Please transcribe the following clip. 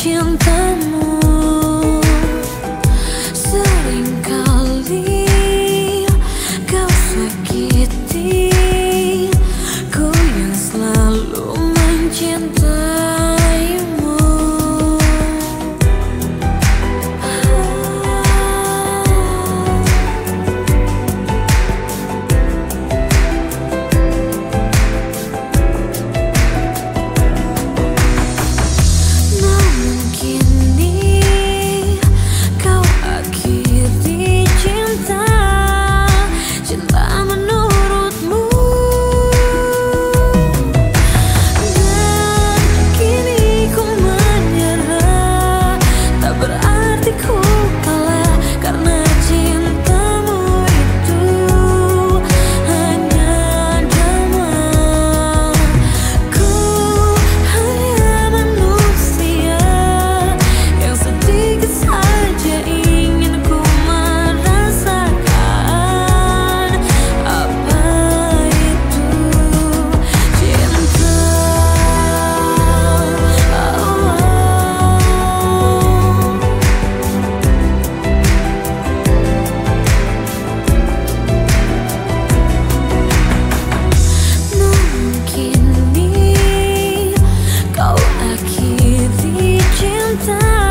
cintamu. Seringkali kau sakiti ku yang selalu mencintaimu. Namun kini kau akhiri cinta menurutmu. Dan kini ku menyerah, tak berarti ku kalah, karena cintamu itu hanya drama. Ku hanya manusia yang sedikit saja ingin ku merasakan apa itu cinta. Namun kini kau akhiri cinta